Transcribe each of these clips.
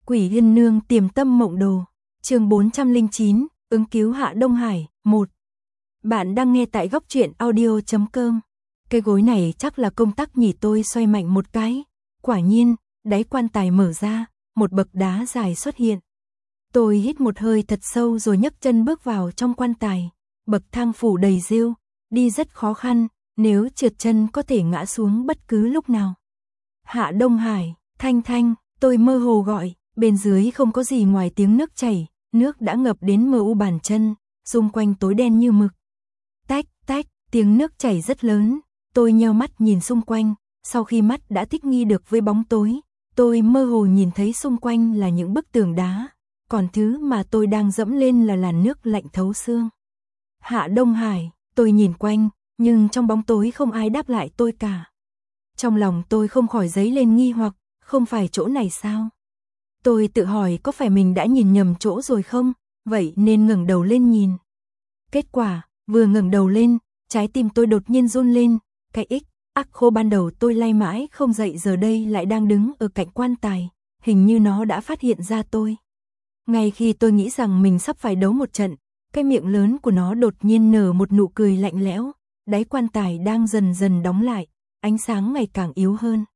Quỷ Yên Nương Tiềm Tâm Mộng Đồ, chương 409, ứng cứu Hạ Đông Hải, 1. Bạn đang nghe tại góc truyện audio.com. Cái gối này chắc là công tắc nhỉ, tôi xoay mạnh một cái. Quả nhiên, đáy quan tài mở ra, một bậc đá dài xuất hiện. Tôi hít một hơi thật sâu rồi nhấc chân bước vào trong quan tài. Bậc thang phủ đầy rêu, đi rất khó khăn, nếu trượt chân có thể ngã xuống bất cứ lúc nào. Hạ Đông Hải, Thanh Thanh, tôi mơ hồ gọi, bên dưới không có gì ngoài tiếng nước chảy, nước đã ngập đến mờ u bàn chân, xung quanh tối đen như mực. Tách, tách, tiếng nước chảy rất lớn, tôi nheo mắt nhìn xung quanh, sau khi mắt đã thích nghi được với bóng tối, tôi mơ hồ nhìn thấy xung quanh là những bức tường đá, còn thứ mà tôi đang dẫm lên là làn nước lạnh thấu xương. Hạ Đông Hải, tôi nhìn quanh, nhưng trong bóng tối không ai đáp lại tôi cả. Trong lòng tôi không khỏi dấy lên nghi hoặc, không phải chỗ này sao? Tôi tự hỏi có phải mình đã nhìn nhầm chỗ rồi không, vậy nên ngẩng đầu lên nhìn. Kết quả, vừa ngẩng đầu lên, trái tim tôi đột nhiên run lên, cái ác khô ban đầu tôi lay mãi không dậy giờ đây lại đang đứng ở cạnh quan tài, hình như nó đã phát hiện ra tôi. Ngay khi tôi nghĩ rằng mình sắp phải đấu một trận, cái miệng lớn của nó đột nhiên nở một nụ cười lạnh lẽo, đáy quan tài đang dần dần đóng lại, ánh sáng ngày càng yếu hơn.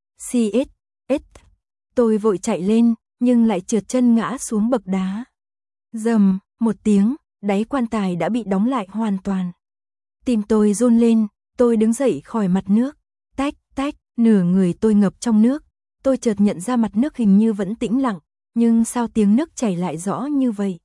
Tôi vội chạy lên, nhưng lại trượt chân ngã xuống bậc đá. Rầm, một tiếng, đáy quan tài đã bị đóng lại hoàn toàn. Tim tôi run lên, tôi đứng dậy khỏi mặt nước. Tách, tách, nửa người tôi ngập trong nước. Tôi chợt nhận ra mặt nước hình như vẫn tĩnh lặng, nhưng sao tiếng nước chảy lại rõ như vậy?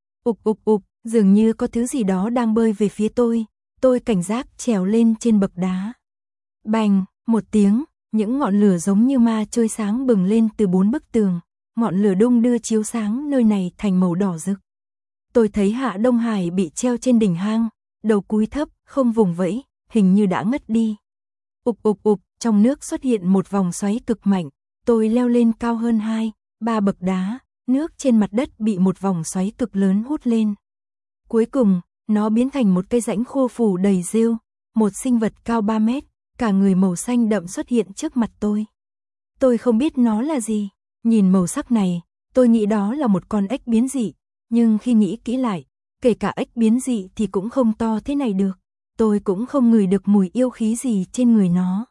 Dường như có thứ gì đó đang bơi về phía tôi. Tôi cảnh giác trèo lên trên bậc đá. Bành, một tiếng, những ngọn lửa giống như ma chơi sáng bừng lên từ bốn bức tường. Ngọn lửa đung đưa chiếu sáng nơi này thành màu đỏ rực. Tôi thấy Hạ Đông Hải bị treo trên đỉnh hang, đầu cúi thấp, không vùng vẫy, hình như đã ngất đi. Trong nước xuất hiện một vòng xoáy cực mạnh, tôi leo lên cao hơn 2-3 bậc đá, nước trên mặt đất bị một vòng xoáy cực lớn hút lên. Cuối cùng, nó biến thành một cây rãnh khô phủ đầy rêu, một sinh vật cao 3 mét, cả người màu xanh đậm xuất hiện trước mặt tôi. Tôi không biết nó là gì, nhìn màu sắc này, tôi nghĩ đó là một con ếch biến dị, nhưng khi nghĩ kỹ lại, kể cả ếch biến dị thì cũng không to thế này được, tôi cũng không ngửi được mùi yêu khí gì trên người nó.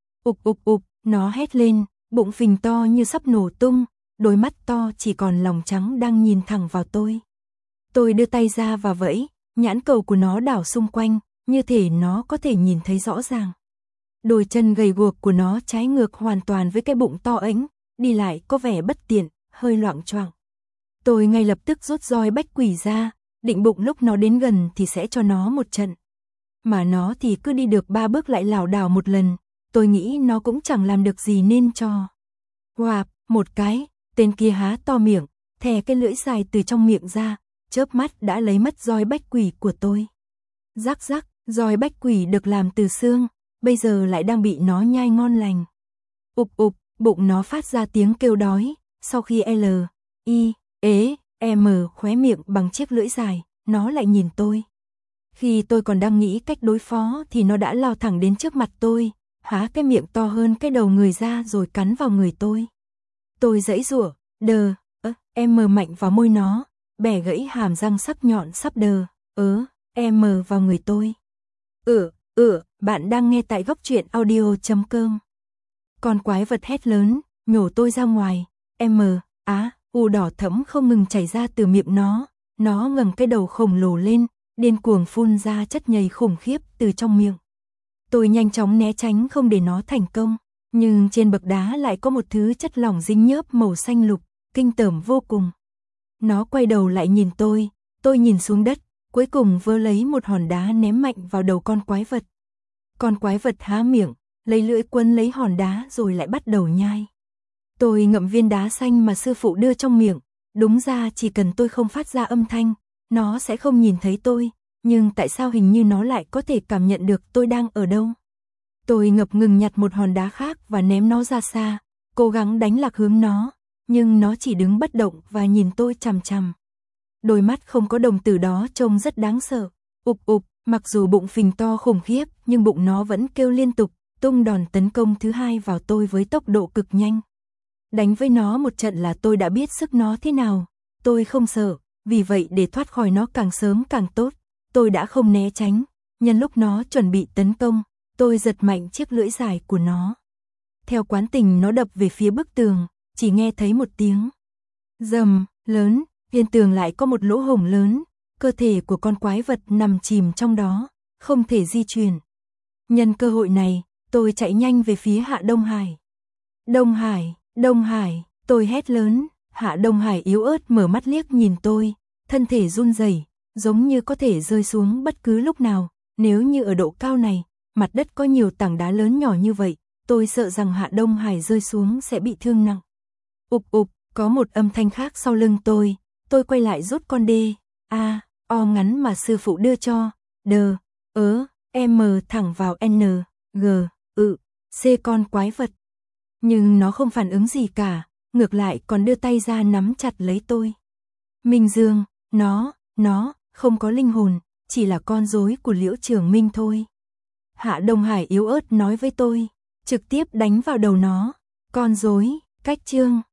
Nó hét lên, bụng phình to như sắp nổ tung, đôi mắt to chỉ còn lòng trắng đang nhìn thẳng vào tôi. Tôi đưa tay ra và vẫy, nhãn cầu của nó đảo xung quanh, như thể nó có thể nhìn thấy rõ ràng. Đôi chân gầy guộc của nó trái ngược hoàn toàn với cái bụng to ếnh, đi lại có vẻ bất tiện, hơi loạng choạng. Tôi ngay lập tức rút roi bách quỷ ra, định bụng lúc nó đến gần thì sẽ cho nó một trận. Mà nó thì cứ đi được 3 bước lại lảo đảo một lần, tôi nghĩ nó cũng chẳng làm được gì nên cho. Ngoạp, một cái, tên kia há to miệng, thè cái lưỡi dài từ trong miệng ra, chớp mắt đã lấy mất roi bách quỷ của tôi. Rắc rắc, roi bách quỷ được làm từ xương, bây giờ lại đang bị nó nhai ngon lành. Bụng nó phát ra tiếng kêu đói, sau khi khóe miệng bằng chiếc lưỡi dài, nó lại nhìn tôi. Khi tôi còn đang nghĩ cách đối phó thì nó đã lao thẳng đến trước mặt tôi, há cái miệng to hơn cái đầu người ra rồi cắn vào người tôi. Tôi giãy giụa, mạnh vào môi nó, bẻ gãy hàm răng sắc nhọn sắp vào người tôi. Bạn đang nghe tại góc truyện audio.com. Con quái vật hét lớn, nhổ tôi ra ngoài, đỏ thẫm không ngừng chảy ra từ miệng nó ngẩng cái đầu khổng lồ lên, điên cuồng phun ra chất nhầy khủng khiếp từ trong miệng. Tôi nhanh chóng né tránh không để nó thành công, nhưng trên bậc đá lại có một thứ chất lỏng dính nhớp màu xanh lục, kinh tởm vô cùng. Nó quay đầu lại nhìn tôi nhìn xuống đất, cuối cùng vơ lấy một hòn đá ném mạnh vào đầu con quái vật. Con quái vật há miệng, lấy lưỡi quấn lấy hòn đá rồi lại bắt đầu nhai. Tôi ngậm viên đá xanh mà sư phụ đưa trong miệng, đúng ra chỉ cần tôi không phát ra âm thanh, nó sẽ không nhìn thấy tôi, nhưng tại sao hình như nó lại có thể cảm nhận được tôi đang ở đâu. Tôi ngập ngừng nhặt một hòn đá khác và ném nó ra xa, cố gắng đánh lạc hướng nó, nhưng nó chỉ đứng bất động và nhìn tôi chằm chằm. Đôi mắt không có đồng tử đó trông rất đáng sợ. Mặc dù bụng phình to khủng khiếp, nhưng bụng nó vẫn kêu liên tục, tung đòn tấn công thứ hai vào tôi với tốc độ cực nhanh. Đánh với nó một trận là tôi đã biết sức nó thế nào. Tôi không sợ, vì vậy để thoát khỏi nó càng sớm càng tốt. Tôi đã không né tránh, nhân lúc nó chuẩn bị tấn công, tôi giật mạnh chiếc lưỡi dài của nó. Theo quán tình nó đập về phía bức tường, chỉ nghe thấy một tiếng rầm lớn, viên tường lại có một lỗ hổng lớn, cơ thể của con quái vật nằm chìm trong đó, không thể di chuyển. Nhân cơ hội này, tôi chạy nhanh về phía Hạ Đông Hải. Đông Hải, Đông Hải, tôi hét lớn. Hạ Đông Hải yếu ớt mở mắt liếc nhìn tôi, thân thể run rẩy, giống như có thể rơi xuống bất cứ lúc nào. Nếu như ở độ cao này, mặt đất có nhiều tảng đá lớn nhỏ như vậy, tôi sợ rằng Hạ Đông Hải rơi xuống sẽ bị thương nặng. Ục ục, có một âm thanh khác sau lưng tôi quay lại rút con đê, o ngắn mà sư phụ đưa cho, M thẳng vào N, G, C con quái vật. Nhưng nó không phản ứng gì cả, ngược lại còn đưa tay ra nắm chặt lấy tôi. Minh Dương, nó không có linh hồn, chỉ là con rối của Liễu Trường Minh thôi. Hạ Đông Hải yếu ớt nói với tôi, trực tiếp đánh vào đầu nó. Con rối, cách chương.